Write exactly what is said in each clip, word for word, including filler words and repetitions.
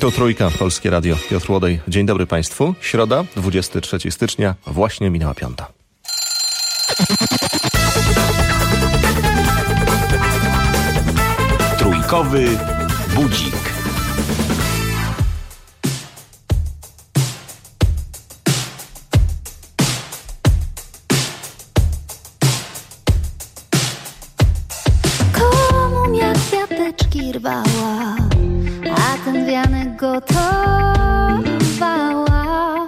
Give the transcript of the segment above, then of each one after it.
Tu Trójka, Polskie Radio, Piotr Łodej. Dzień dobry Państwu. Środa, dwudziestego trzeciego stycznia, właśnie minęła piąta. Trójkowy budzik. Komunia kwiateczki rwała, a ten wianek gotowała.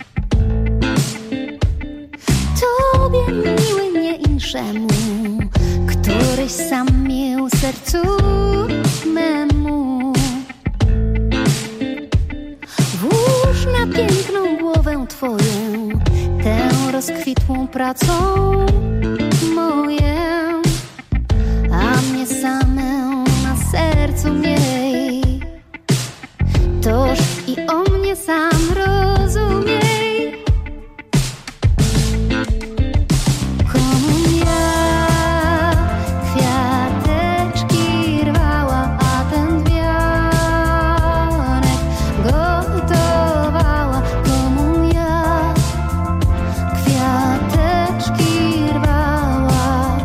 Tobie miły, nie inszemu, któryś sam mił sercu memu. Włóż na piękną głowę twoją, tę rozkwitłą pracą moję, a mnie samę na sercu miej. Toż i o mnie sam rozumiej. Komu ja kwiateczki rwała, a ten wianek gotowała. Komu ja kwiateczki rwała.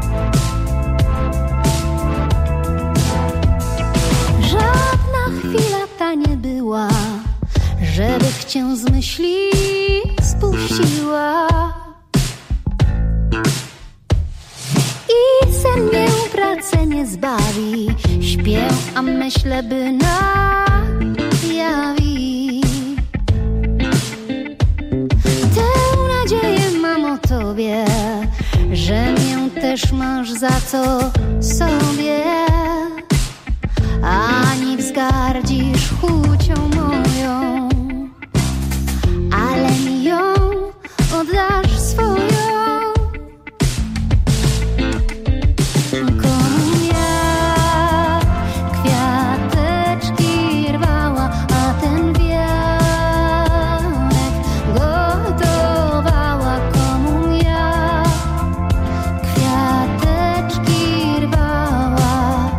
Żadna chwila ta nie była, żebych cię z myśli spuściła. I sen mię pracę nie zbawi, śpię, a myślę, by najawi. Tę nadzieję mam o tobie, że mię też masz za co sobie. Ani wzgardzisz chucią moją, ale mi ją oddasz swoją. Komu ja kwiateczki rwała, a ten wianek gotowała. Komu ja kwiateczki rwała.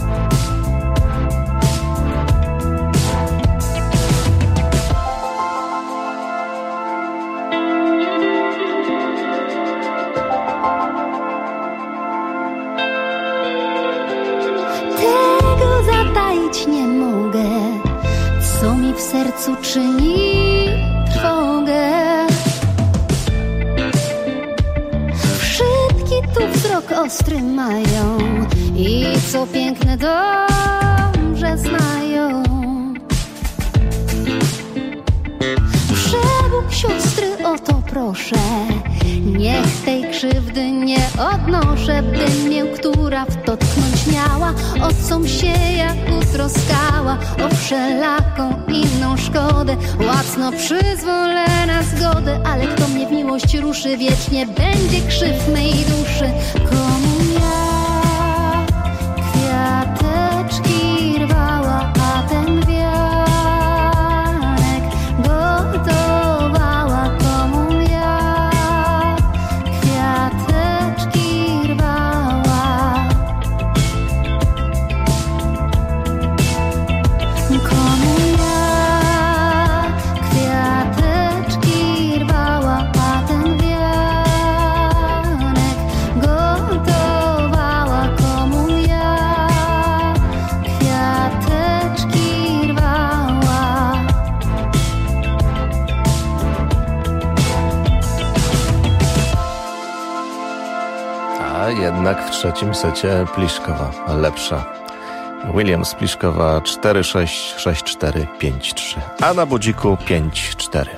Tego zataić nie mogę, co mi w sercu czyni trwogę. Wszystkie tu wzrok ostry mają i co piękne dobrze znają. Przebóg siostry, o to proszę, niech tej krzywdy nie odnoszę, by mię, która w to tknąć miała, o com się ja utroskała, o wszelaką inną szkodę, łacno przyzwolę na zgodę, ale kto mnie w miłość ruszy, wiecznie będzie krzyw mej duszy. Komu ja kwiateczki rwała, a ten wianek gotowała. Komu ja kwiateczki rwała. Komu ja kwiateczki rwała, a ten wianek gotowała. Komu ja kwiateczki rwała. A jednak w trzecim secie Pliszkowa lepsza. Williams Pliszkowa cztery sześć sześć cztery pięć trzy, a na budziku pięć cztery.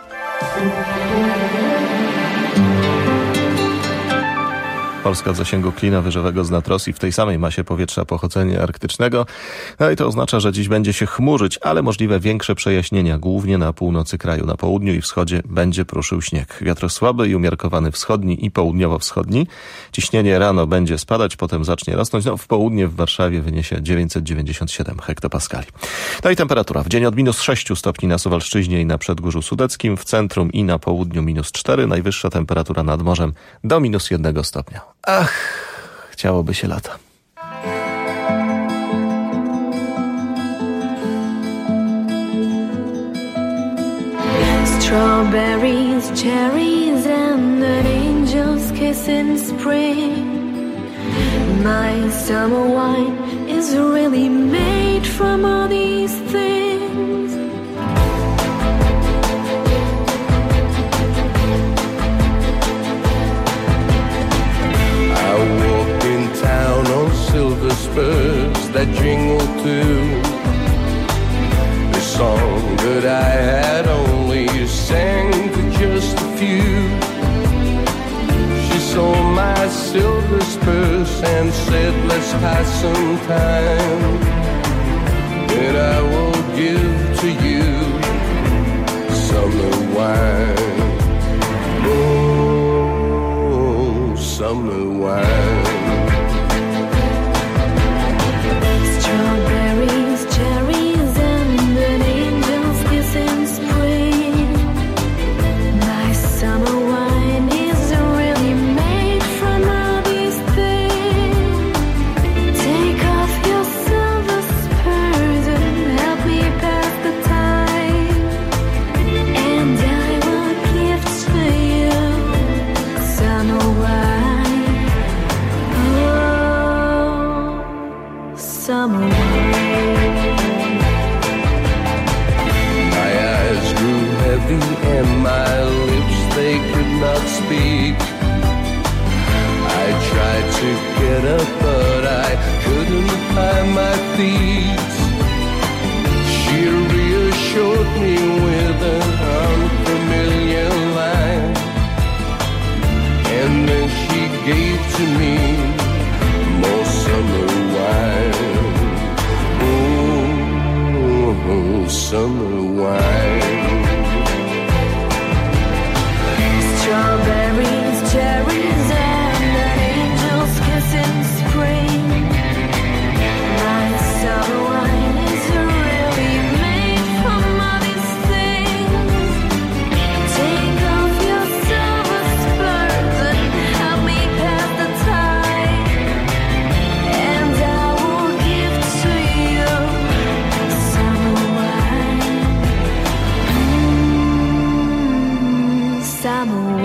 Polska w zasięgu klina wyżowego z Rosji w tej samej masie powietrza pochodzenia arktycznego. No i to oznacza, że dziś będzie się chmurzyć, ale możliwe większe przejaśnienia, głównie na północy kraju. Na południu i wschodzie będzie pruszył śnieg. Wiatr słaby i umiarkowany wschodni i południowo-wschodni. Ciśnienie rano będzie spadać, potem zacznie rosnąć. No, w południe w Warszawie wyniesie dziewięćset dziewięćdziesiąt siedem hektopaskali. No i temperatura w dzień od minus sześć stopni na Suwalszczyźnie i na Przedgórzu Sudeckim, w centrum i na południu minus cztery, najwyższa temperatura nad morzem do minus jednego stopnia. Ach, chciałoby się lata. Strawberries, cherries, and an angel's kiss in spring. My summer wine is really made from all these things. I walked in town on silver spurs that jingle too. The song that I had only sang to just a few. She saw my silver spurs and said, let's pass some time. And I will give to you summer wine. Oh, summer wine. Strawberries, cherries, and an angel's kiss in spring. My summer wine is really made from all these things. Take off your silver spurs and help me pass the time. And I will give to you summer wine. Oh, summer wine. My eyes grew heavy and my lips, they could not speak. I tried to get up, but I couldn't find my feet. She reassured me with an unfamiliar line, and then she gave to me more summer wine. Oh, summer wine. Strawberries, cherries, and an angel's kiss in spring. My summer wine is really made from all these things. Take off your silver spurs and help me pass the time. And I will give to you summer wine. Mm, summer wine.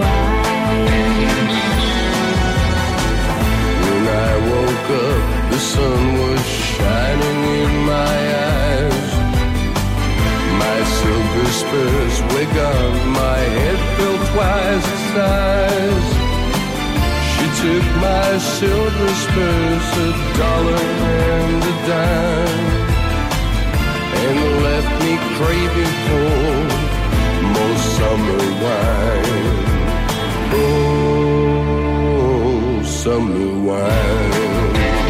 When I woke up, the sun was shining in my eyes. My silver spurs were gone, my head felt twice the size. She took my silver spurs, a dollar and a dime, and left me craving for more summer wine. Oh, summer wine.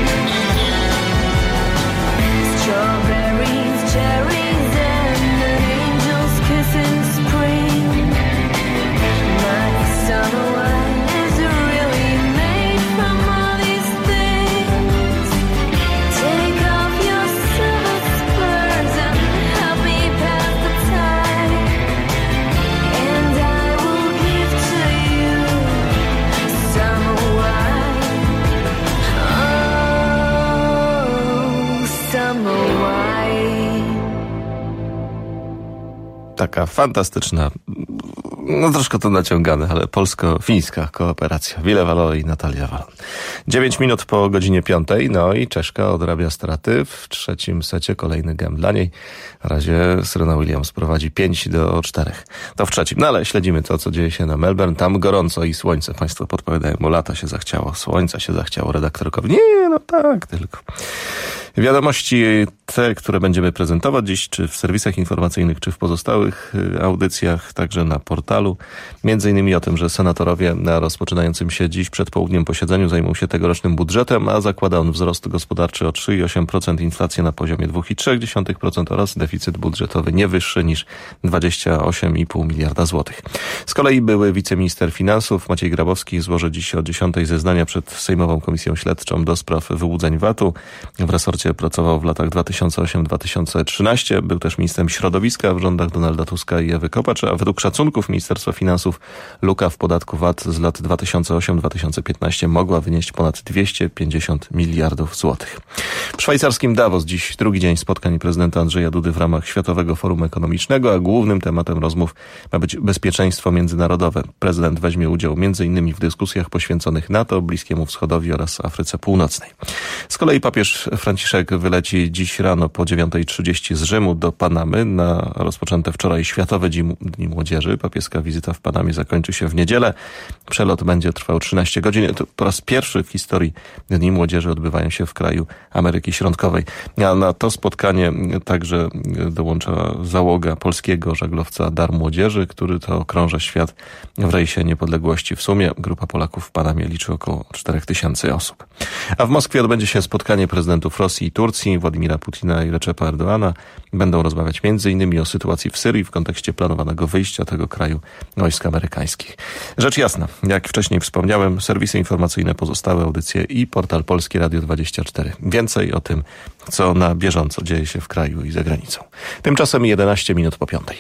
Strawberries, cherries, and an angel's kiss in spring. My summer wine is really made from all these things. Take off your silver spurs and help me pass the time. And I will give to you summer wine. Oh, summer wine. Taka fantastyczna, no troszkę to naciągane, ale polsko-fińska kooperacja. Wile Valo i Natalia Walon. Dziewięć minut po godzinie piątej, no i Czeszka odrabia straty. W trzecim secie kolejny gem dla niej. Na razie Serena Williams prowadzi pięć do czterech. To w trzecim, no ale śledzimy to, co dzieje się na Melbourne. Tam gorąco i słońce. Państwo podpowiadają, bo lata się zachciało, słońca się zachciało redaktorkowi. Nie, no tak, tylko. Wiadomości te, które będziemy prezentować dziś, czy w serwisach informacyjnych, czy w pozostałych audycjach, także na portalu. Między innymi o tym, że senatorowie na rozpoczynającym się dziś przed południem posiedzeniu zajmą się tegorocznym budżetem, a zakłada on wzrost gospodarczy o trzy przecinek osiem procent, inflację na poziomie dwa przecinek trzy procent oraz deficyt budżetowy nie wyższy niż dwadzieścia osiem przecinek pięć miliarda złotych. Z kolei były wiceminister finansów Maciej Grabowski złoży dziś o dziesiątej zeznania przed Sejmową Komisją Śledczą do spraw wyłudzeń V A T-u. W resorcie Senacie, pracował w latach dwa tysiące ósmym do dwa tysiące trzynastego. Był też ministrem środowiska w rządach Donalda Tuska i Ewy Kopacz, a według szacunków Ministerstwa Finansów luka w podatku V A T z lat dwa tysiące ósmego do dwa tysiące piętnastego mogła wynieść ponad dwieście pięćdziesiąt miliardów złotych. W szwajcarskim Davos dziś drugi dzień spotkań prezydenta Andrzeja Dudy w ramach Światowego Forum Ekonomicznego, a głównym tematem rozmów ma być bezpieczeństwo międzynarodowe. Prezydent weźmie udział m.in. w dyskusjach poświęconych NATO, Bliskiemu Wschodowi oraz Afryce Północnej. Z kolei papież Franciszek wyleci dziś rano po dziewiątej trzydzieści z Rzymu do Panamy na rozpoczęte wczoraj Światowe Dni Młodzieży. Papieska wizyta w Panamie zakończy się w niedzielę. Przelot będzie trwał trzynaście godzin. To po raz pierwszy w historii Dni Młodzieży odbywają się w kraju Ameryki Środkowej. A na to spotkanie także dołącza załoga polskiego żaglowca Dar Młodzieży, który to okrąża świat w rejsie niepodległości. W sumie grupa Polaków w Panamie liczy około czterech tysięcy osób. A w Moskwie odbędzie się spotkanie prezydentów Rosji i Turcji, Władimira Putina i Recepa Erdoğana. Będą rozmawiać między innymi o sytuacji w Syrii w kontekście planowanego wyjścia tego kraju wojsk amerykańskich. Rzecz jasna, jak wcześniej wspomniałem, serwisy informacyjne, pozostałe audycje i portal Polskie Radio dwadzieścia cztery. Więcej o tym, co na bieżąco dzieje się w kraju i za granicą. Tymczasem jedenaście minut po piątej.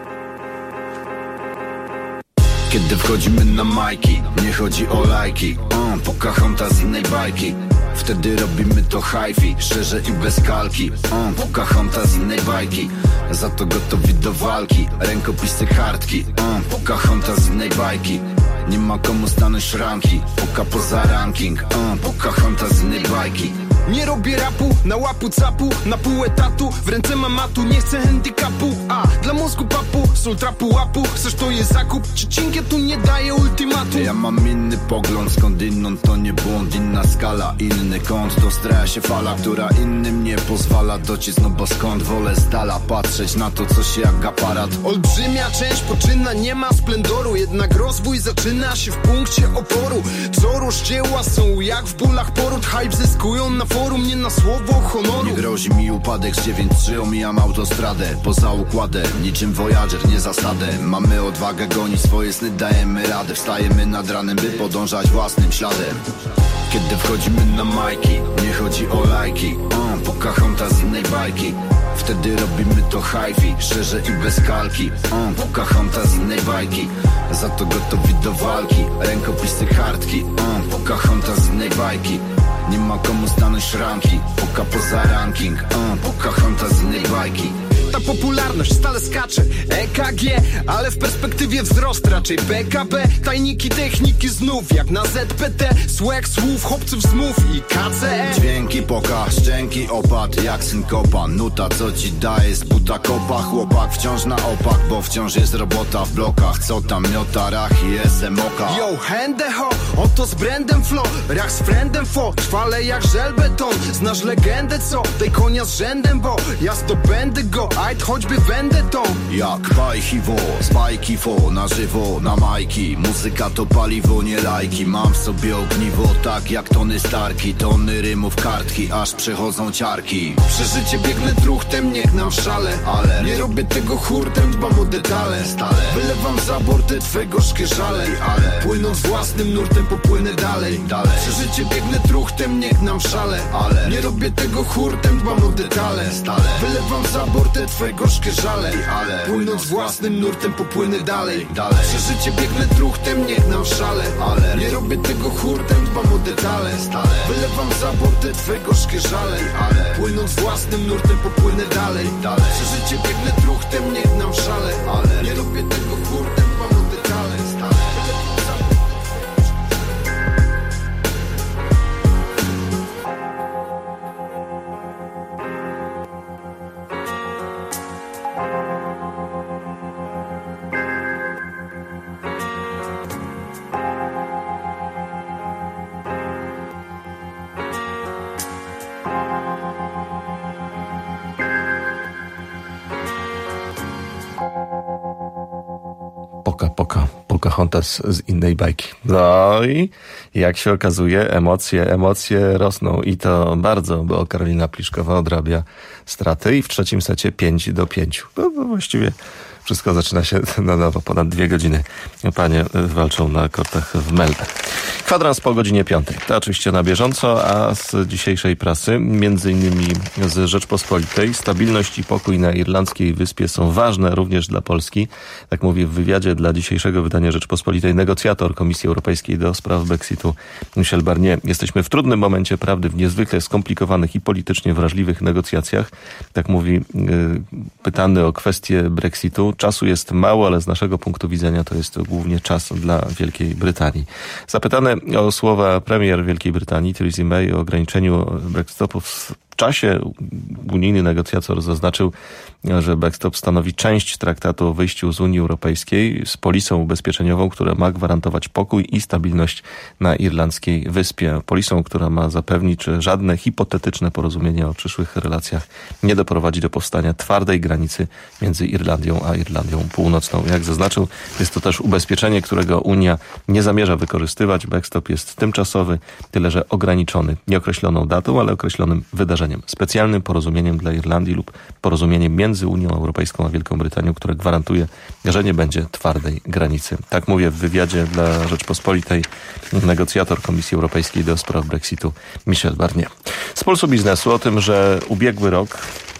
Kiedy wchodzimy na majki, nie chodzi o lajki, uh, Pocahontas z innej bajki. Wtedy robimy to hi-fi, szczerze i bez kalki, uh, Pocahontas z innej bajki. Za to gotowi do walki, rękopisy kartki, uh, Pocahontas z innej bajki. Nie ma komu stanąć szranki, poka poza ranking, uh, Pocahontas z innej bajki. Nie robię rapu, na łapu capu, na pół etatu, w ręce mam matu, nie chcę handicapu. A, dla mózgu papu, sól trapu łapu, chcesz to jest zakup, cicinkie tu nie daje ultimatu. Ja mam inny pogląd, skądinąd to nie błąd, inna skala, inny kąt, dostraja się fala, która innym nie pozwala dociec, no bo skąd wolę z dala patrzeć na to, co się jak aparat. Olbrzymia część poczyna, nie ma splendoru, jednak rozwój zaczyna się w punkcie oporu. Co rozdzieła są jak w bólach poród, hype zyskują na forum, nie na słowo honoru. Nie grozi mi upadek z dziewięć trzy, omijam autostradę poza układem, niczym Voyager, nie zasadę. Mamy odwagę gonić swoje sny, dajemy radę, wstajemy nad ranem, by podążać własnym śladem. Kiedy wchodzimy na majki, nie chodzi o lajki, uh, Pocahontas z innej bajki. Wtedy robimy to hi-fi, szczerze i bez kalki, uh, Pocahontas z innej bajki. Za to gotowi do walki, rękopisy kartki, uh, Pocahontas z innej bajki. Nie ma komu stanąć szranki, poka poza ranking, uh, Pocahontas z innej bajki. Ta popularność stale skacze, E K G, ale w perspektywie wzrost raczej P K B. Tajniki techniki znów jak na Z P T, swag słów, chłopców zmów i K C E. Dźwięki poka, szczęki opad, jak synkopa. Nuta co ci daje z buta kopa. Chłopak wciąż na opak, bo wciąż jest robota w blokach. Co tam miota, rach i S M oka. Yo, handeho, oto z brandem flow, rach z friendem fo, trwale jak żelbeton. Znasz legendę co, tej konia z rzędem, bo ja zdobędę go, ajd choćby vendetą. Jak bajchiwo, z bajki fo, na żywo, na majki. Muzyka to paliwo, nie lajki. Mam w sobie ogniwo, tak jak tony starki. Tony rymów, kartki, aż przechodzą ciarki. Przeżycie biegnę truchtem, niech nam szale, ale nie robię tego hurtem, dbam o detale. Stale wylewam za borty twego szkieżale, ale płynąc własnym nurtem popłynę dalej, dalej. Przeżycie biegnę truchtem, niech nam szale, ale nie robię tego hurtem, dbam o detale. Stale wylewam za borty twego szkieżale, ale płynąc własnym nurtem popłynę dalej, dalej. Przeżycie biegnę truchtem, niech nam szale, ale nie robię tego hurtem, dbam o detale. Stale wylewam za borty twego szkieżale, ale płynąc własnym nurtem popłynę dalej, dalej. Przeżycie biegnę truchtem, niech nam szale, ale nie robię tego hurtem, dbam o detale. Stale Poka, poka, Pocahontas z innej bajki. No i jak się okazuje, emocje, emocje rosną i to bardzo, bo Karolina Pliszkowa odrabia straty i w trzecim secie pięć do pięciu. No, no właściwie Wszystko zaczyna się na nowo. Ponad dwie godziny panie walczą na kortach w Melbę. Kwadrans po godzinie piątej. To oczywiście na bieżąco, a z dzisiejszej prasy, między innymi z Rzeczpospolitej, stabilność i pokój na irlandzkiej wyspie są ważne również dla Polski. Tak mówi w wywiadzie dla dzisiejszego wydania Rzeczpospolitej negocjator Komisji Europejskiej do spraw Brexitu Michel Barnier. Jesteśmy w trudnym momencie prawdy, w niezwykle skomplikowanych i politycznie wrażliwych negocjacjach. Tak mówi yy, pytany o kwestię Brexitu. Czasu jest mało, ale z naszego punktu widzenia to jest głównie czas dla Wielkiej Brytanii. Zapytany o słowa premier Wielkiej Brytanii Theresa May o ograniczeniu backstopu w czasie, unijny negocjator zaznaczył, że backstop stanowi część traktatu o wyjściu z Unii Europejskiej z polisą ubezpieczeniową, która ma gwarantować pokój i stabilność na irlandzkiej wyspie. Polisą, która ma zapewnić, że żadne hipotetyczne porozumienie o przyszłych relacjach nie doprowadzi do powstania twardej granicy między Irlandią a Irlandią Północną. Jak zaznaczył, jest to też ubezpieczenie, którego Unia nie zamierza wykorzystywać. Backstop jest tymczasowy, tyle że ograniczony nieokreśloną datą, ale określonym wydarzeniem. Specjalnym porozumieniem dla Irlandii lub porozumieniem między Unią Europejską a Wielką Brytanią, które gwarantuje, że nie będzie twardej granicy. Tak mówię w wywiadzie dla Rzeczpospolitej negocjator Komisji Europejskiej do spraw Brexitu Michel Barnier. Z Pulsu Biznesu o tym, że ubiegły rok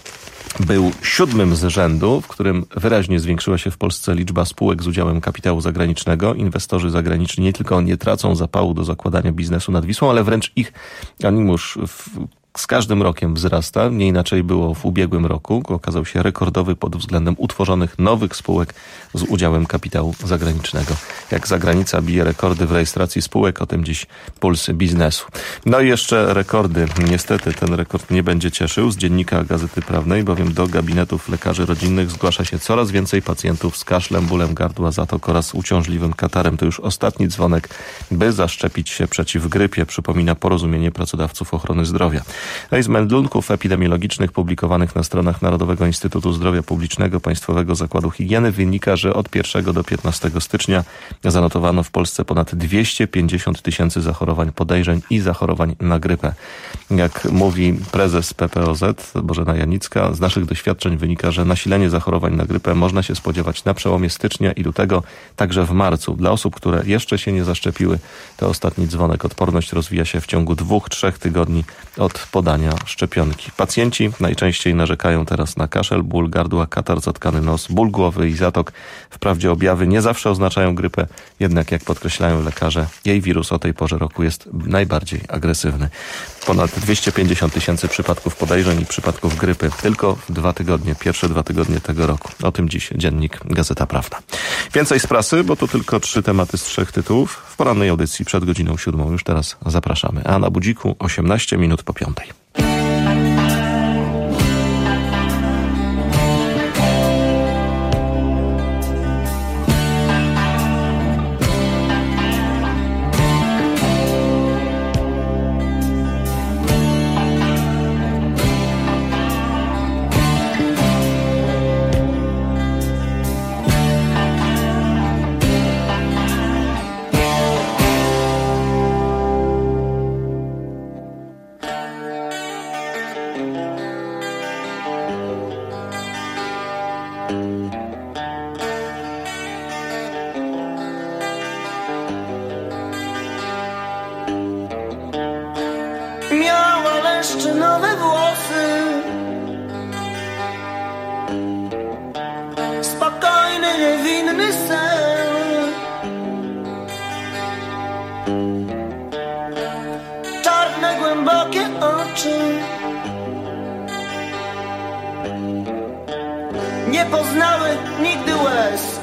był siódmym z rzędu, w którym wyraźnie zwiększyła się w Polsce liczba spółek z udziałem kapitału zagranicznego. Inwestorzy zagraniczni nie tylko nie tracą zapału do zakładania biznesu nad Wisłą, ale wręcz ich animusz w z każdym rokiem wzrasta. Nie inaczej było w ubiegłym roku. Okazał się rekordowy pod względem utworzonych nowych spółek z udziałem kapitału zagranicznego. Jak zagranica bije rekordy w rejestracji spółek, o tym dziś Puls Biznesu. No i jeszcze rekordy. Niestety ten rekord nie będzie cieszył. Z dziennika Gazety Prawnej, bowiem do gabinetów lekarzy rodzinnych zgłasza się coraz więcej pacjentów z kaszlem, bólem gardła, zatok oraz uciążliwym katarem. To już ostatni dzwonek, by zaszczepić się przeciw grypie, przypomina Porozumienie Pracodawców Ochrony Zdrowia. No i z meldunków epidemiologicznych publikowanych na stronach Narodowego Instytutu Zdrowia Publicznego Państwowego Zakładu Higieny wynika, że od pierwszego do piętnastego stycznia zanotowano w Polsce ponad dwieście pięćdziesiąt tysięcy zachorowań podejrzeń i zachorowań na grypę. Jak mówi prezes P P O Z Bożena Janicka, z naszych doświadczeń wynika, że nasilenie zachorowań na grypę można się spodziewać na przełomie stycznia i lutego, także w marcu. Dla osób, które jeszcze się nie zaszczepiły, to ostatni dzwonek. Odporność rozwija się w ciągu dwóch, trzech tygodni od podania szczepionki. Pacjenci najczęściej narzekają teraz na kaszel, ból gardła, katar, zatkany nos, ból głowy i zatok. Wprawdzie objawy nie zawsze oznaczają grypę, jednak jak podkreślają lekarze, jej wirus o tej porze roku jest najbardziej agresywny. Ponad dwieście pięćdziesiąt tysięcy przypadków podejrzeń i przypadków grypy tylko w dwa tygodnie, pierwsze dwa tygodnie tego roku. O tym dziś dziennik Gazeta Prawna. Więcej z prasy, bo to tylko trzy tematy z trzech tytułów. W porannej audycji przed godziną siódmą już teraz zapraszamy. A na budziku osiemnaście minut po piątej. Miała leszcze nowe włosy, spokojny, niewinny sen, czarne, głębokie oczy, nie poznały nigdy łez.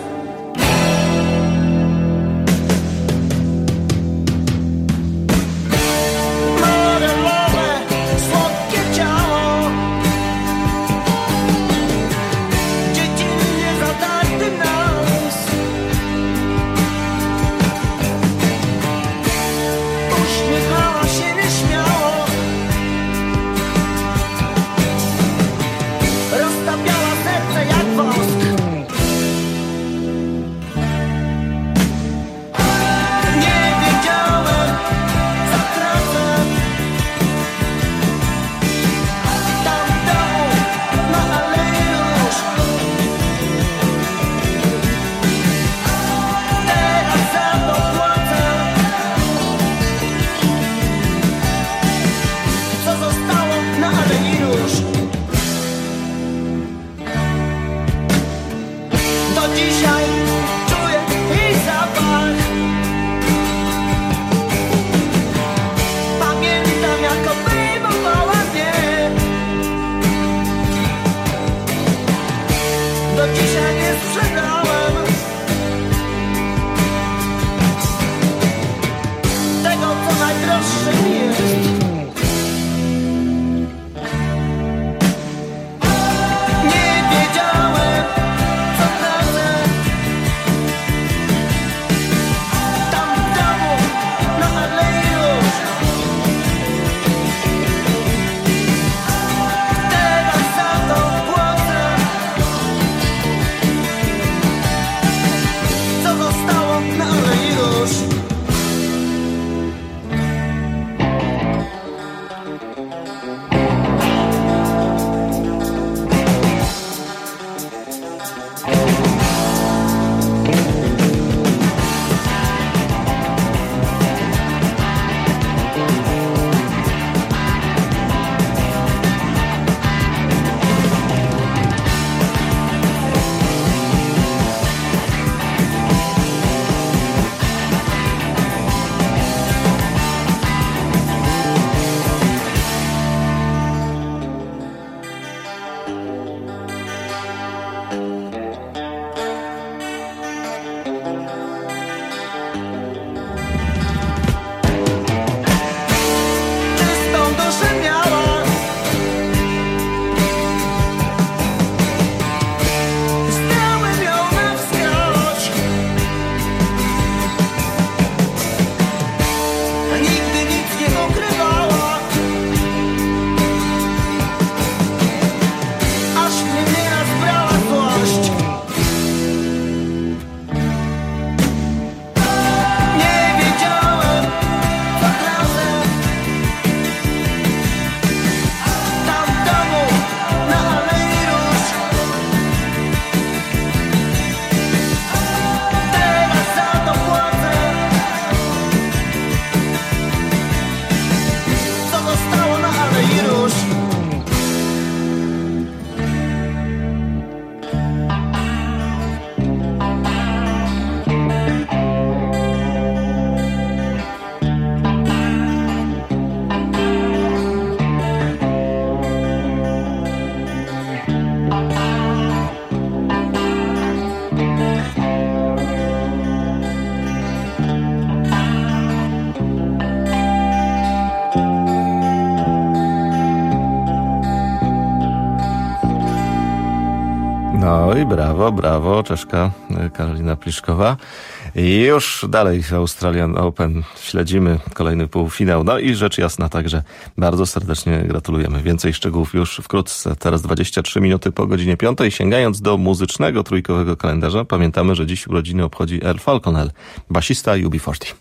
Oj, brawo, brawo, Czeszka Karolina Pliszkowa. I już dalej Australian Open śledzimy kolejny półfinał. No i rzecz jasna także bardzo serdecznie gratulujemy. Więcej szczegółów już wkrótce. Teraz dwadzieścia trzy minuty po godzinie piątej. Sięgając do muzycznego trójkowego kalendarza, pamiętamy, że dziś urodziny obchodzi Earl Falconell, basista U B czterdzieści.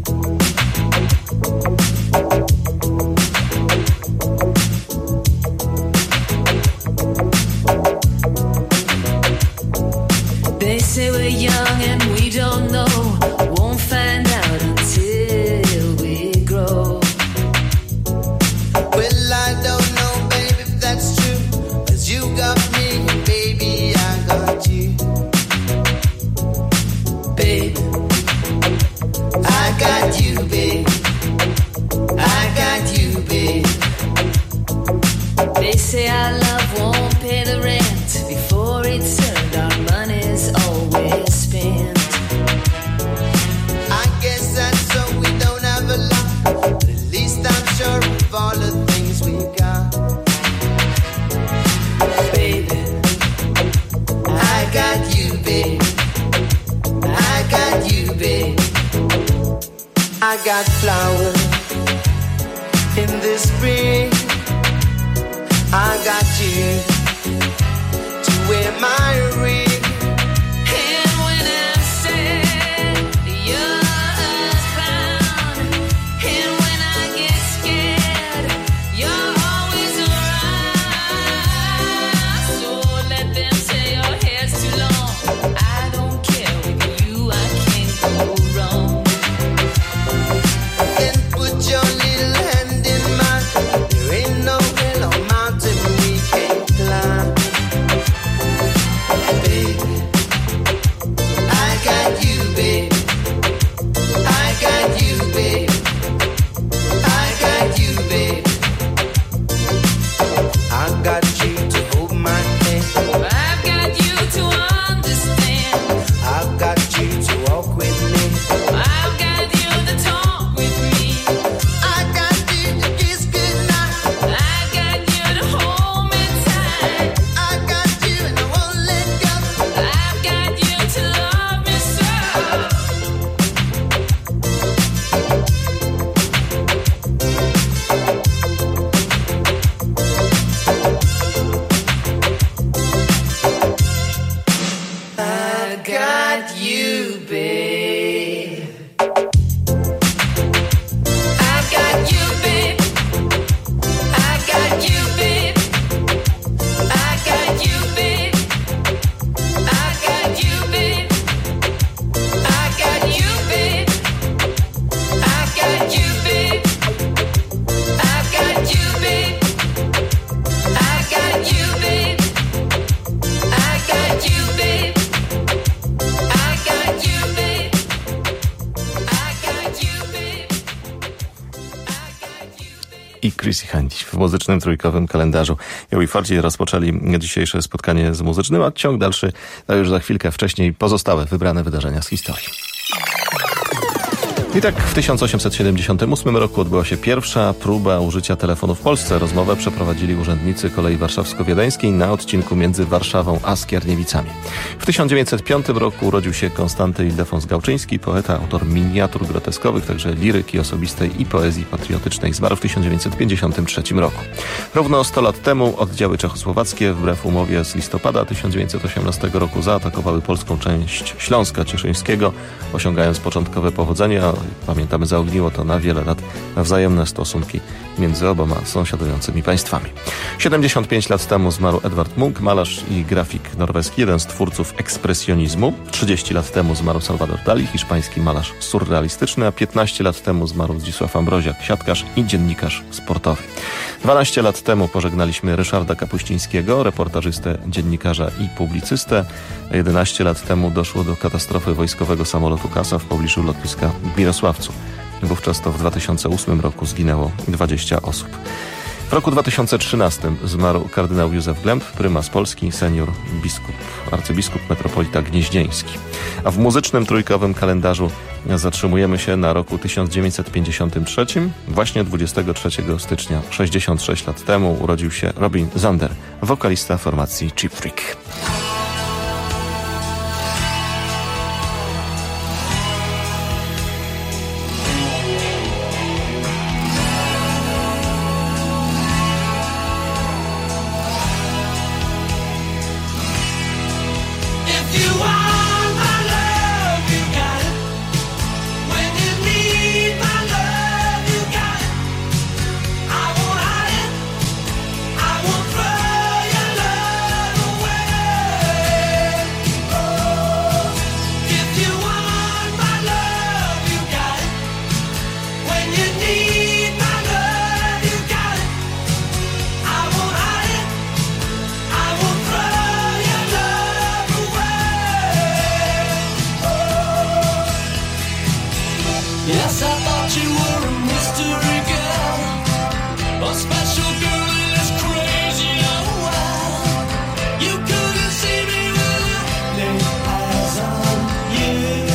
They say we're young and we don't know. Won't find out until we grow. Well, I don't know, baby, if that's true. 'Cause you got me, and baby, I got you. Babe, I got you, babe. I got you, babe. they say our love won't pay the rent before it's earned. Our money's always spent. I guess that's so we don't have a lot. But at least I'm sure of all the things we got. Baby, I got you, babe. I got you, babe. I got flowers in the spring. I got you to wear my ring. and when I'm sad, you're around. And when I get scared, you're always around. So let them say your hair's too long. I don't care, with you I can't go wrong. Then put your little hand in mine. There ain't no hill or mountain we can't climb. Baby, I got you, babe. I got you, babe. I got you, babe. I got you to hold my hand. I've got you to understand. I've got you to walk with me. I've got you to talk with me. I got you to kiss goodnight. I've got you to hold me tight. I got you and I won't let go. I've got you to love me so. I got you, babe. I got you, babe. I got you, babe. I got you, babe. I got you, babe. I got you, babe. I got you, babe. I got you, babe. I got you, babe. I got you, babe. I got you, babe. I got you, babe. I Chrissy Handy w muzycznym trójkowym kalendarzu. U B czterdzieści rozpoczęli dzisiejsze spotkanie z muzycznym, a ciąg dalszy to już za chwilkę. Wcześniej pozostałe wybrane wydarzenia z historii. I tak w tysiąc osiemset siedemdziesiątym ósmym roku odbyła się pierwsza próba użycia telefonu w Polsce. Rozmowę przeprowadzili urzędnicy Kolei Warszawsko-Wiedeńskiej na odcinku między Warszawą a Skierniewicami. W tysiąc dziewięćset piątym roku urodził się Konstanty Ildefons Gałczyński, poeta, autor miniatur groteskowych, także liryki osobistej i poezji patriotycznej. Zmarł w tysiąc dziewięćset pięćdziesiątym trzecim roku. Równo sto lat temu oddziały czechosłowackie wbrew umowie z listopada tysiąc dziewięćset osiemnastego roku zaatakowały polską część Śląska Cieszyńskiego, osiągając początkowe powodzenie. Pamiętamy, zaogniło to na wiele lat wzajemne stosunki między oboma sąsiadującymi państwami. siedemdziesiąt pięć lat temu zmarł Edward Munch, malarz i grafik norweski, jeden z twórców ekspresjonizmu. trzydzieści lat temu zmarł Salvador Dali, hiszpański malarz surrealistyczny, a piętnaście lat temu zmarł Zdzisław Ambroziak, siatkarz i dziennikarz sportowy. dwanaście lat temu pożegnaliśmy Ryszarda Kapuścińskiego, reportażystę, dziennikarza i publicystę. jedenaście lat temu doszło do katastrofy wojskowego samolotu Kasa w pobliżu lotniska w Mirosławcu. Wówczas to w dwa tysiące ósmym roku zginęło dwadzieścia osób. W roku dwa tysiące trzynastym zmarł kardynał Józef Glemp, prymas Polski, senior biskup, arcybiskup metropolita gnieźnieński. A w muzycznym trójkowym kalendarzu zatrzymujemy się na roku tysiąc dziewięćset pięćdziesiątym trzecim. Właśnie dwudziestego trzeciego stycznia, sześćdziesiąt sześć lat temu, urodził się Robin Zander, wokalista formacji Cheap Trick. Yes, I thought you were a mystery girl, a special girl that's crazy and wild. You couldn't see me when I laid eyes on you.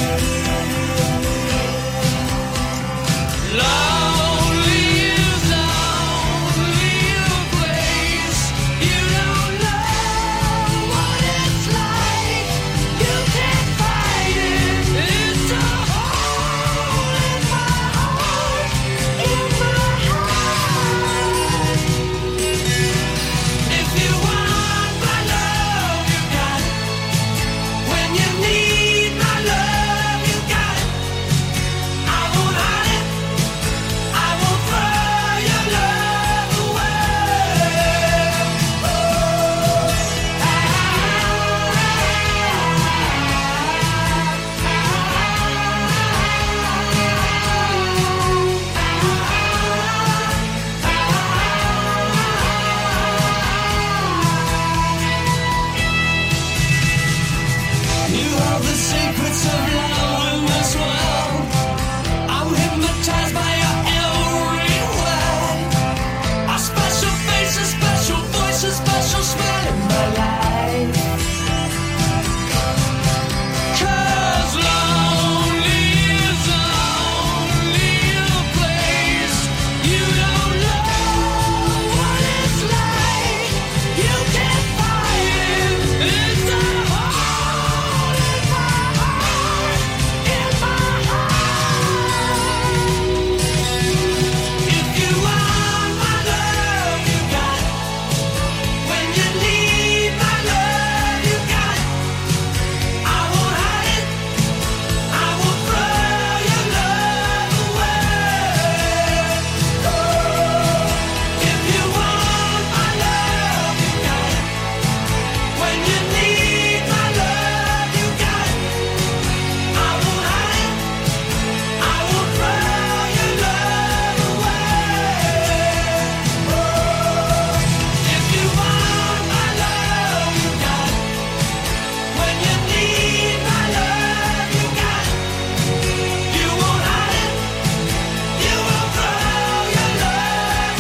Lonely is lonely place. You don't know what it's like. You can't fight it. It's a hole in my heart, in my heart. If you want my love, you got it. When you need my love, you got it. I won't hide it. I won't throw your love away. You have the secrets of love in this world. I'm hypnotized by your every word. A special face, a special voice, a special smell in my life. 'Cause lonely is only a place. You don't know what it's like. You can't fight it. It's a hole in my heart, in my heart. If you want my love, you got it. When you need my love, you got it. I won't hide it. I won't throw your love away. If you want my love, you got it. When you need my love, you got it. I won't hide it. I won't throw your love away. If you want my love, you got it. When you need my love, you got it. You won't hide it. You won't throw your love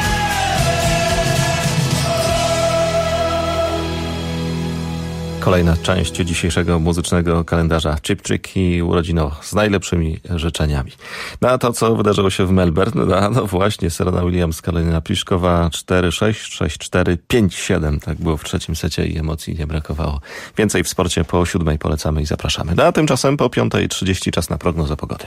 away. Kolejna część dzisiejszego muzycznego kalendarza Cheap Trick i urodzinowo z najlepszymi życzeniami. Na to, co wydarzyło się w Melbourne, no, no właśnie, Serena Williams, Karolina Pliszkowa cztery sześć, sześć cztery, pięć siedem. Tak było w trzecim secie i emocji nie brakowało. Więcej w sporcie po siódmej polecamy i zapraszamy. No, a tymczasem po piątej trzydzieści czas na prognozę pogody.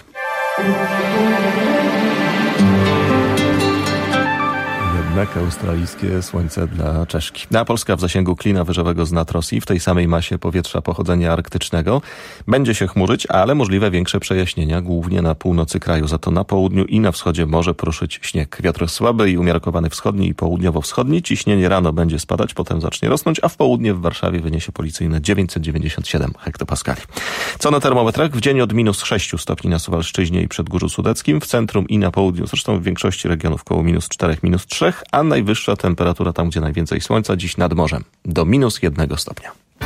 Jednak australijskie słońce dla Czeszki. A Polska w zasięgu klina wyżowego z nad Rosji, w tej samej masie powietrza pochodzenia arktycznego. Będzie się chmurzyć, ale możliwe większe przejaśnienia, głównie na północy kraju. Za to na południu i na wschodzie może pruszyć śnieg. Wiatr słaby i umiarkowany wschodni i południowo-wschodni. Ciśnienie rano będzie spadać, potem zacznie rosnąć, a w południe w Warszawie wyniesie policyjne dziewięćset dziewięćdziesiąt siedem hektopaskali. Co na termometrach? W dzień od minus sześć stopni na Suwalszczyźnie i Przedgórzu Sudeckim, w centrum i na południu, zresztą w większości regionów koło minus cztery, minus trzy, a najwyższa temperatura tam, gdzie najwięcej słońca, dziś nad morzem, do minus jednego stopnia.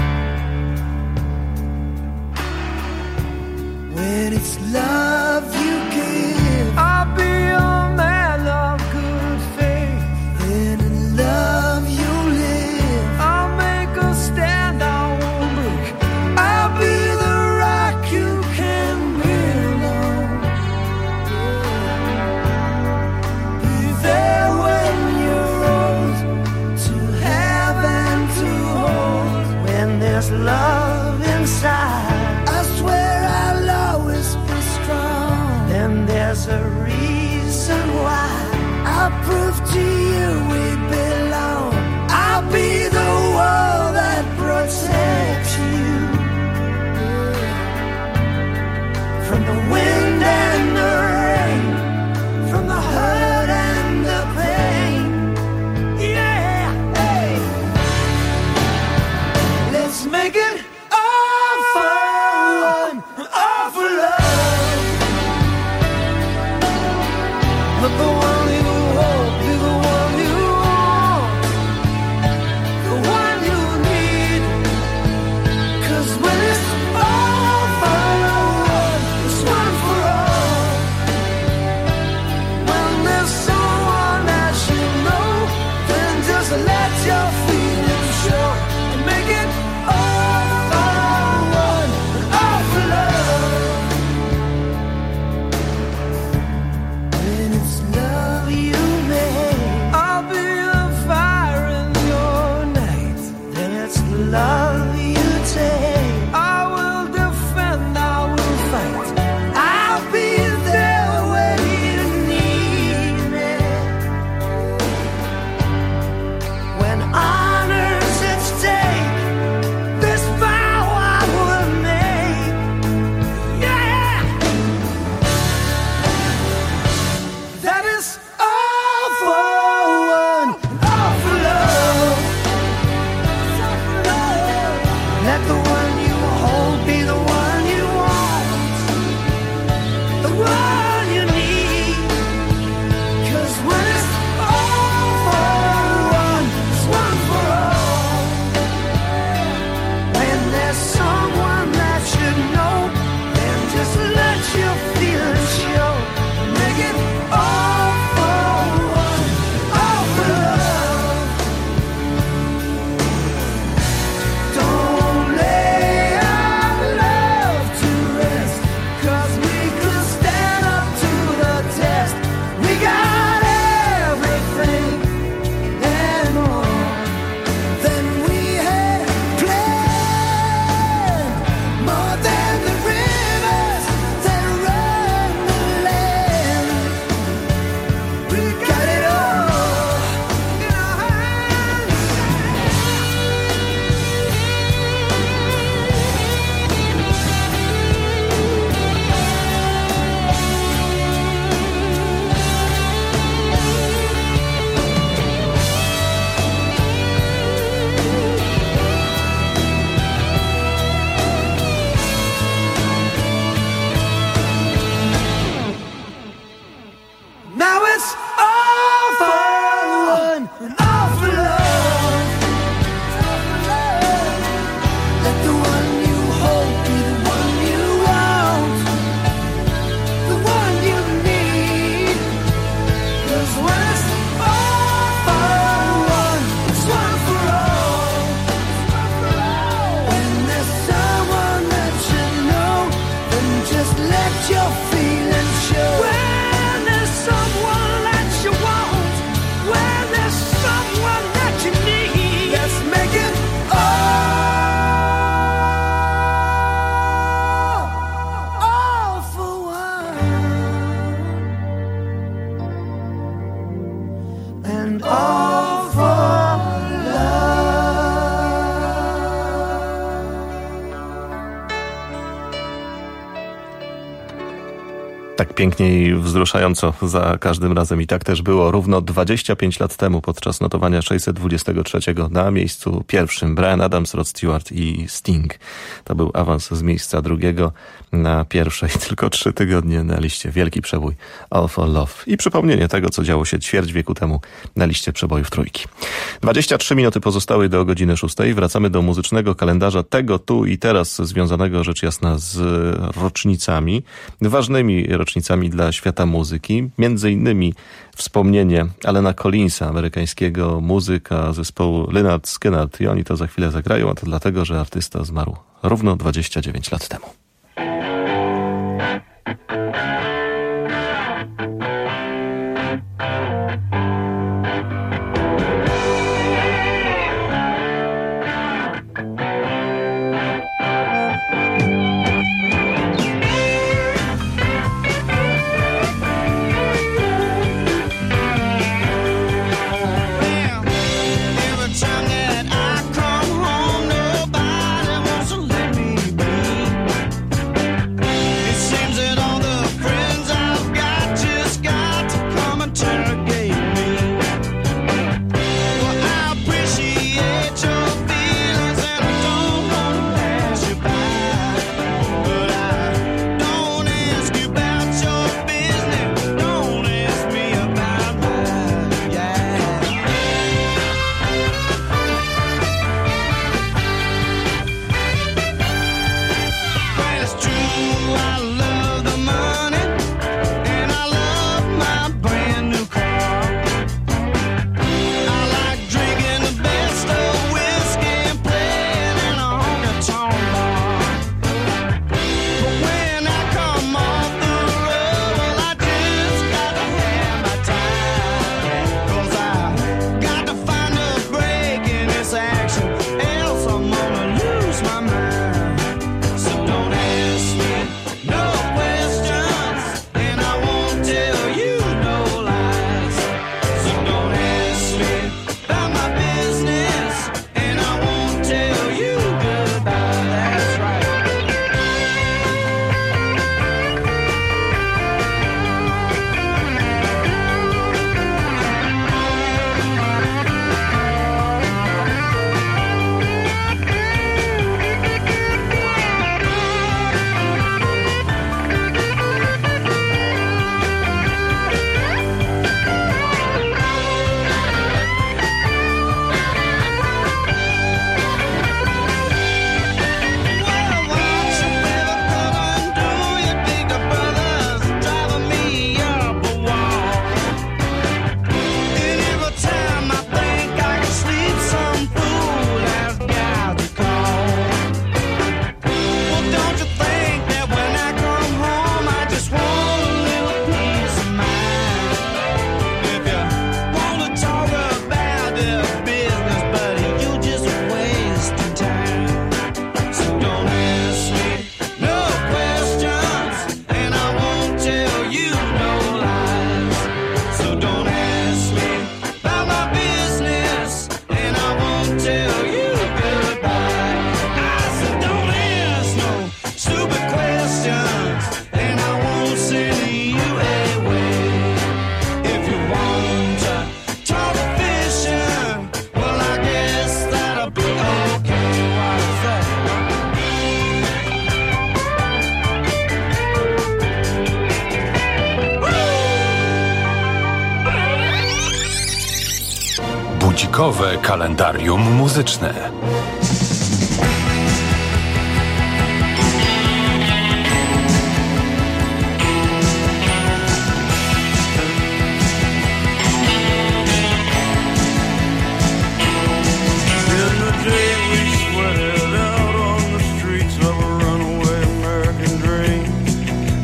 When it's love you give, I'll be a man of good faith. Then in love you live, I'll make a stand, I won't break. I'll be the rock you can build on. Be there when you're old, to have and to hold. When there's love inside, I swear I'll always be strong. your feelings show. When there's someone that you want, when there's someone that you need, let's make it all, all for one, and all for tak pięknie i wzruszająco za każdym razem. I tak też było równo dwadzieścia pięć lat temu podczas notowania sześćset dwudziestego trzeciego na miejscu pierwszym Bryan Adams, Rod Stewart i Sting. To był awans z miejsca drugiego na pierwsze i tylko trzy tygodnie na liście. Wielki przebój All for Love. I przypomnienie tego, co działo się ćwierć wieku temu na liście przebojów trójki. dwadzieścia trzy minuty pozostały do godziny szóstej. Wracamy do muzycznego kalendarza tego tu i teraz związanego rzecz jasna z rocznicami. Ważnymi rocznicami rocznicami dla świata muzyki. Między innymi wspomnienie Allena Collinsa, amerykańskiego muzyka zespołu Lynyrd Skynyrd. I oni to za chwilę zagrają, a to dlatego, że artysta zmarł równo dwadzieścia dziewięć lat temu. Budzikowe kalendarium muzyczne.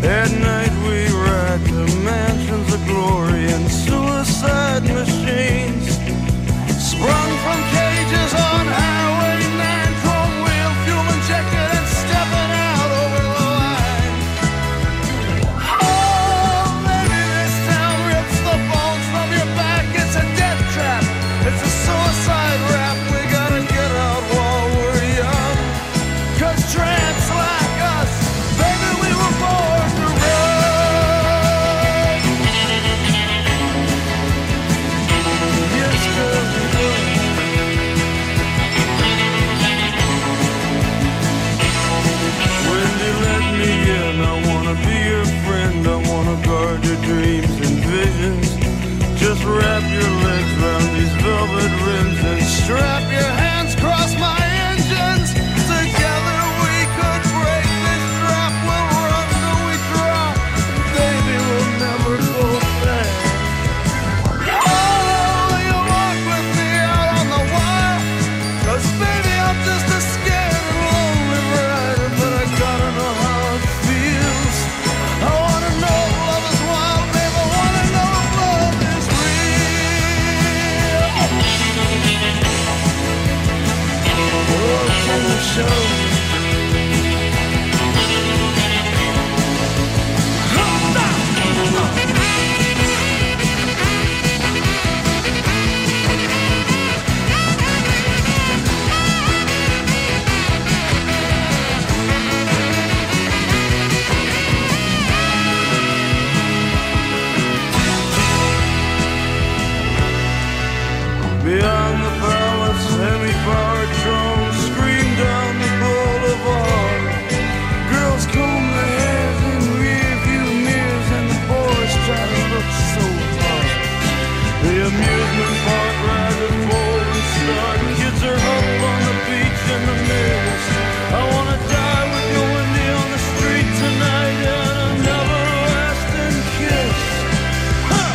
At night we ride to mansions of glory and suicide machines, sprung from cages on Highway nine, chrome wheel, fuel injected and stepping out over the line. Oh, maybe this town rips the bones from your back. It's a death trap, it's a suicide rap. We gotta get out while we're young, 'cause tramps like us, baby, we were born to run. Yes, girl, we were. Wendy, let me in. I wanna be your friend. I wanna guard your dreams and visions. Just wrap your legs round these velvet rims and strap your hands across my engines. Together we could break this trap. We'll run till we drop. Baby, we'll never go back. Oh, you walk with me out on the wire, 'cause baby, I'm just a scared and lonely rider, but I gotta know how it feels. I wanna know if love is wild, babe. I wanna know if love is real. Oh, can you show me? Beyond the palace, semi-powered drones scream down the boulevard. Girls comb their hairs in rear-view mirrors, and the boys try to look so hard. The amusement park rides are full and start. Kids are huddled on the beach in the mirrors. I wanna die with you, Wendy, on the street tonight, and an everlasting kiss. Huh.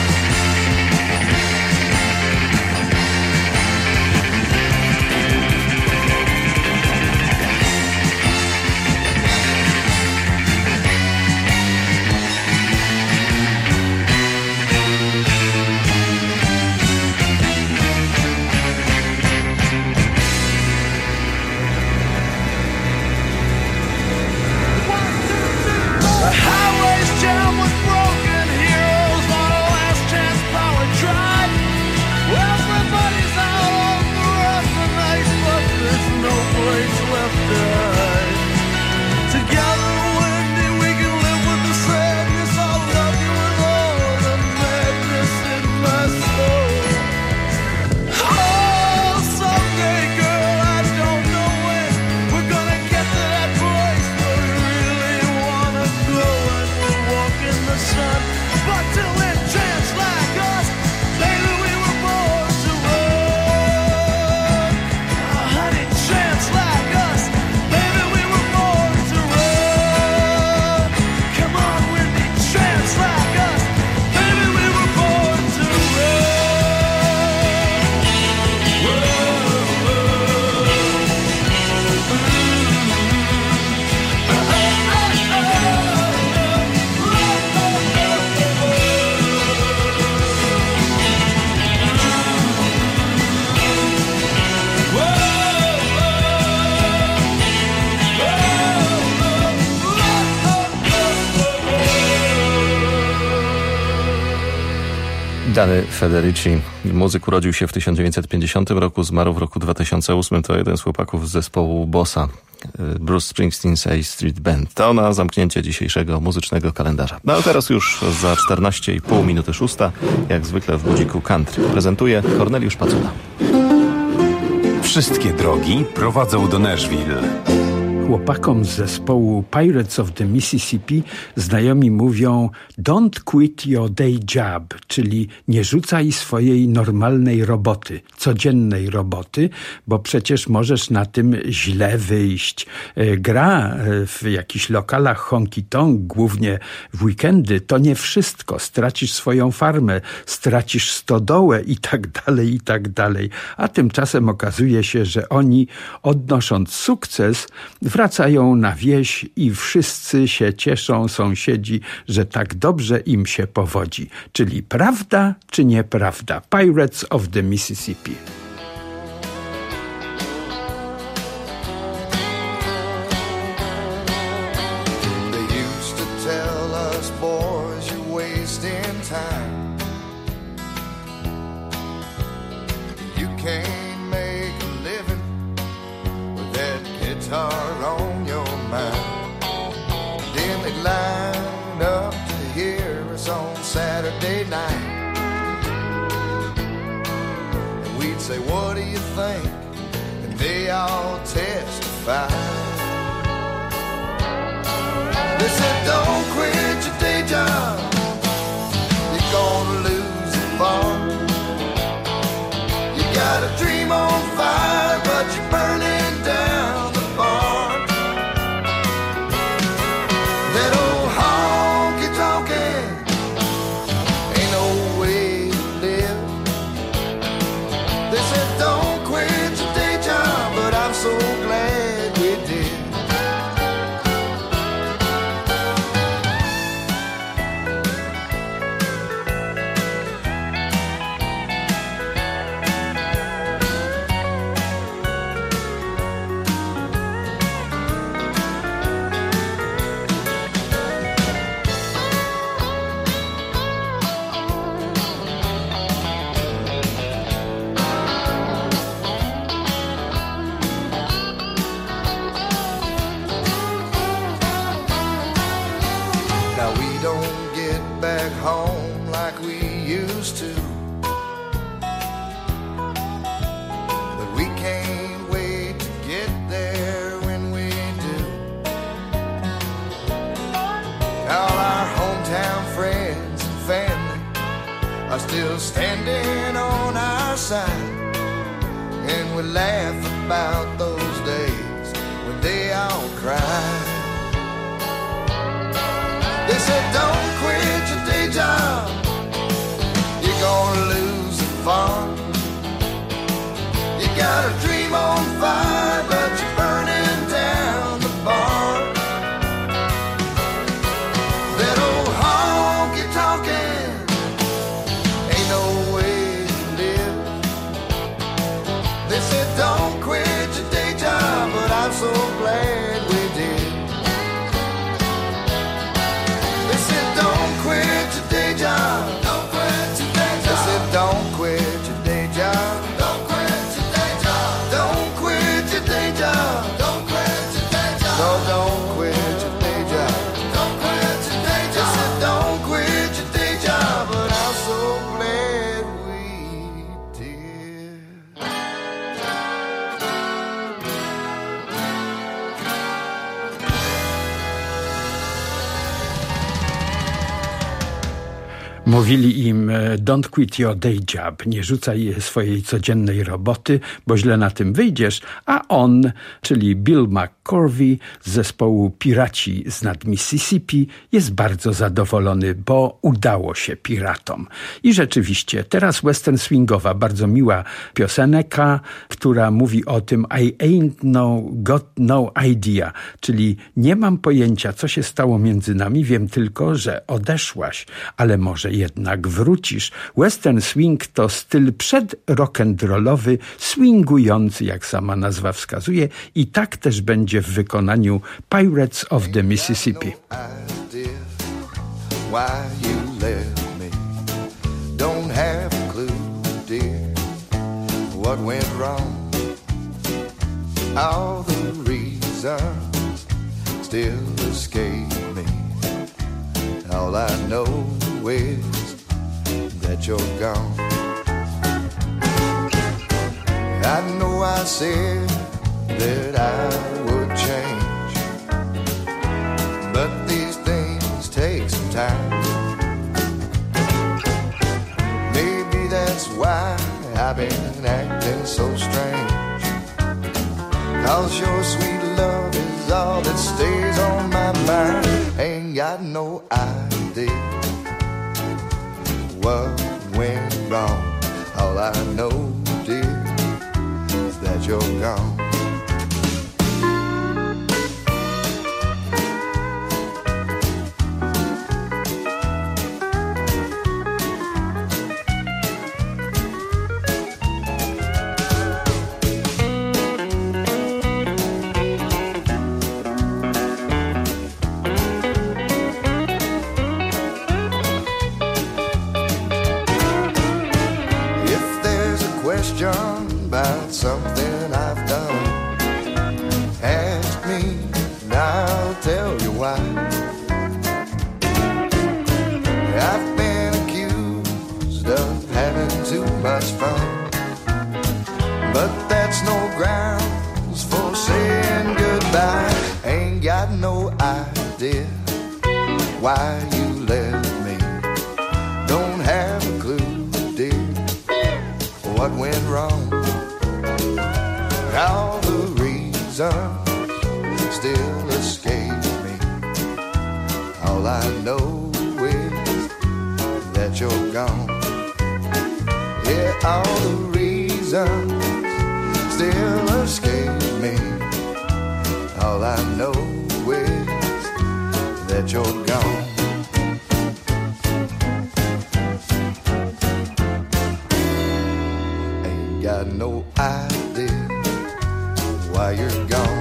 The highway's jammed with broken heroes on a last chance power drive. Everybody's out on the run tonight, but there's no place left to hide. Together, Wendy, we can live with the sadness. I'll love you with all the madness in my soul. Oh, someday, girl, I don't know when we're gonna get to that place where we really wanna go and we'll walk in the sun. But till then, tramps like us, baby, we were born to run. Oh, honey, tramps like us, baby, we were born to run. Come on, Wendy, tramps like us, baby, we were born to run. Danny Federici, muzyk, urodził się w tysiąc dziewięćset pięćdziesiątym roku, zmarł w roku dwa tysiące ósmym. To jeden z chłopaków z zespołu Bossa, Bruce Springsteen's A Street Band. To na zamknięcie dzisiejszego muzycznego kalendarza. No a teraz już za czternaście i pół minuty szósta, jak zwykle w budziku country. Prezentuje Korneliusz Pacula. Wszystkie drogi prowadzą do Nashville. Chłopakom z zespołu Pirates of the Mississippi znajomi mówią "Don't quit your day job", czyli nie rzucaj swojej normalnej roboty, codziennej roboty, bo przecież możesz na tym źle wyjść. Gra w jakichś lokalach honky-tonk, głównie w weekendy, to nie wszystko. Stracisz swoją farmę, stracisz stodołę i tak dalej, i tak dalej. A tymczasem okazuje się, że oni, odnosząc sukces, Wracają na wieś i wszyscy się cieszą, sąsiedzi, że tak dobrze im się powodzi. Czyli prawda czy nieprawda? Pirates of the Mississippi. On your mind. Then they'd line up to hear us on Saturday night, and we'd say, what do you think? And they all testify. They said, don't quit your day job, you're gonna lose the farm. You got a dream on fire, but you're burning down. So glad we did. Home like we used to, but we can't wait to get there when we do. All our hometown friends and family are still standing on our side, and we laugh about those days when they all cried. They said, don't quit your day job, you're gonna lose the farm. You got a dream on fire, but you're burning down the barn. That old honky talking ain't no way to live. They said, don't quit your day job, but I'm so glad we did. Don't quit your day job. Don't quit your day job. I said, don't quit your day job. Don't quit your day job. Don't quit your day job. Don't quit your day job. No, don't quit your day job. Don't quit your day job. I said, don't quit your day job, but I'm so glad we did. Mówili im, don't quit your day job, nie rzucaj swojej codziennej roboty, bo źle na tym wyjdziesz, a on, czyli Bill McCorvey z zespołu Piraci z nad Mississippi, jest bardzo zadowolony, bo udało się piratom. I rzeczywiście, teraz western swingowa, bardzo miła piosenka, która mówi o tym I ain't no, got no idea, czyli nie mam pojęcia, co się stało między nami, wiem tylko, że odeszłaś, ale może jednak wrócisz. Western swing to styl przed-rock'n'rollowy, swingujący, jak sama nazwa wskazuje, i tak też będzie w wykonaniu Pirates of the Mississippi. Don't have a clue, dear, what went wrong. All the reasons still escape me. All I know is that you're gone. I know I said that I would change, but these things take some time. Maybe that's why I've been acting so strange, 'cause your sweet love is all that stays on my mind. Ain't got no idea what went wrong. All I know, dear, is that you're gone. question about something I've done. Ask me, and I'll tell you why. I've been accused of having too much fun, but that's no grounds for saying goodbye. Ain't got no idea why you left me. Don't have a clue, dear, what went wrong. All the reasons still escape me. All I know is that you're gone. Yeah, all the reasons still escape me. All I know is that you're gone. Ain't got no idea why you're gone.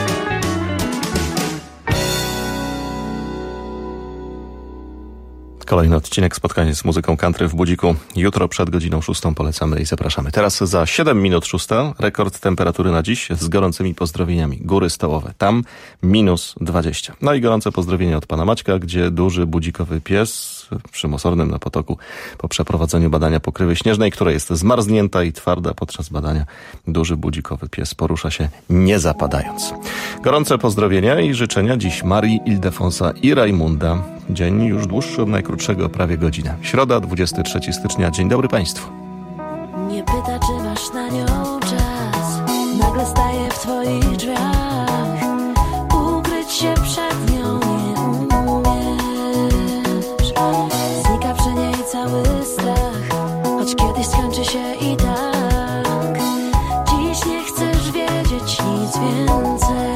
Kolejny odcinek Spotkanie z muzyką country w Budziku. Jutro przed godziną szóstą polecamy i zapraszamy. Teraz za siedem minut szósta rekord temperatury na dziś z gorącymi pozdrowieniami. Góry Stołowe. Tam minus dwadzieścia. No i gorące pozdrowienia od pana Maćka, gdzie duży budzikowy pies przy Mosornym na Potoku po przeprowadzeniu badania pokrywy śnieżnej, która jest zmarznięta i twarda podczas badania, duży budzikowy pies porusza się nie zapadając. Gorące pozdrowienia i życzenia dziś Marii, Ildefonsa i Rajmunda. Dzień już dłuższy od najkrótszego, prawie godzina. Środa, dwudziestego trzeciego stycznia. Dzień dobry państwu. Nie pyta, czy masz na nią czas. Nagle staje w twoich drzwiach. Ukryć się przed nią nie umiesz. Znika przy niej cały strach, choć kiedyś skończy się i tak. Dziś nie chcesz wiedzieć nic więcej.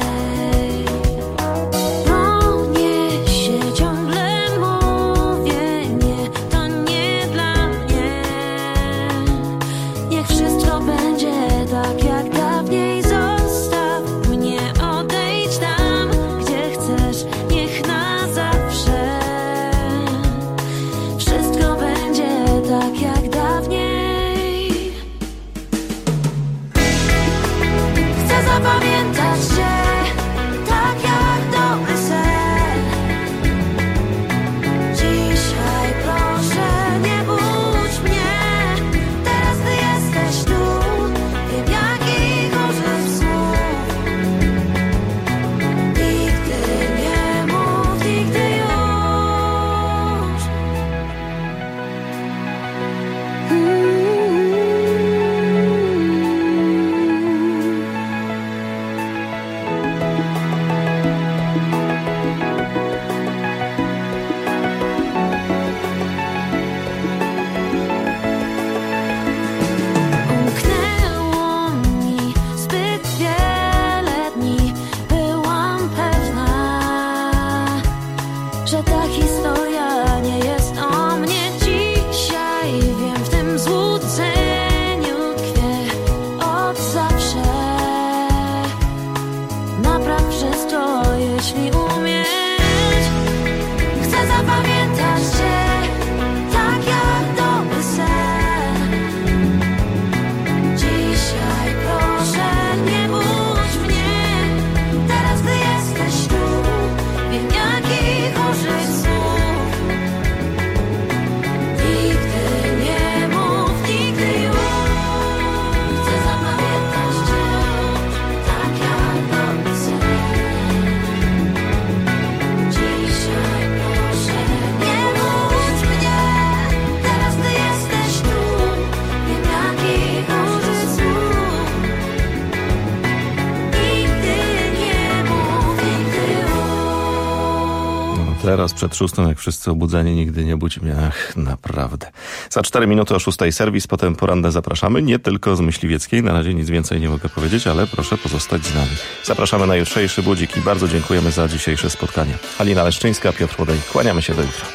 Teraz przed szóstą, jak wszyscy obudzeni, nigdy nie budzi mnie. Ach, naprawdę. Za cztery minuty o szóstej serwis, potem poranne zapraszamy, nie tylko z Myśliwieckiej. Na razie nic więcej nie mogę powiedzieć, ale proszę pozostać z nami. Zapraszamy na jutrzejszy budzik i bardzo dziękujemy za dzisiejsze spotkanie. Halina Leszczyńska, Piotr Łodej. Kłaniamy się do jutra.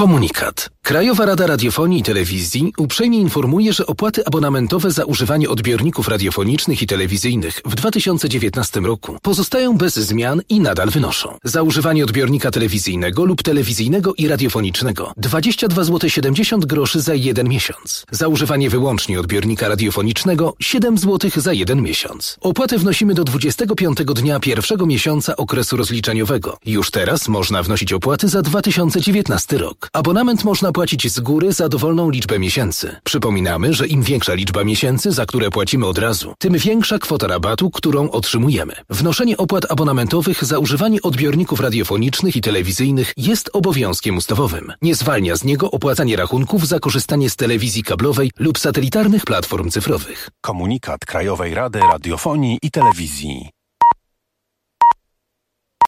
Komunikat. Krajowa Rada Radiofonii i Telewizji uprzejmie informuje, że opłaty abonamentowe za używanie odbiorników radiofonicznych i telewizyjnych w dwa tysiące dziewiętnastym roku pozostają bez zmian i nadal wynoszą: za używanie odbiornika telewizyjnego lub telewizyjnego i radiofonicznego dwadzieścia dwa złote siedemdziesiąt groszy za jeden miesiąc. Za używanie wyłącznie odbiornika radiofonicznego siedem złotych za jeden miesiąc. Opłatę wnosimy do dwudziestego piątego dnia pierwszego miesiąca okresu rozliczeniowego. Już teraz można wnosić opłaty za dwa tysiące dziewiętnasty rok. Abonament można płacić z góry za dowolną liczbę miesięcy. Przypominamy, że im większa liczba miesięcy, za które płacimy od razu, tym większa kwota rabatu, którą otrzymujemy. Wnoszenie opłat abonamentowych za używanie odbiorników radiofonicznych i telewizyjnych jest obowiązkiem ustawowym. Nie zwalnia z niego opłacanie rachunków za korzystanie z telewizji kablowej lub satelitarnych platform cyfrowych. Komunikat Krajowej Rady Radiofonii i Telewizji.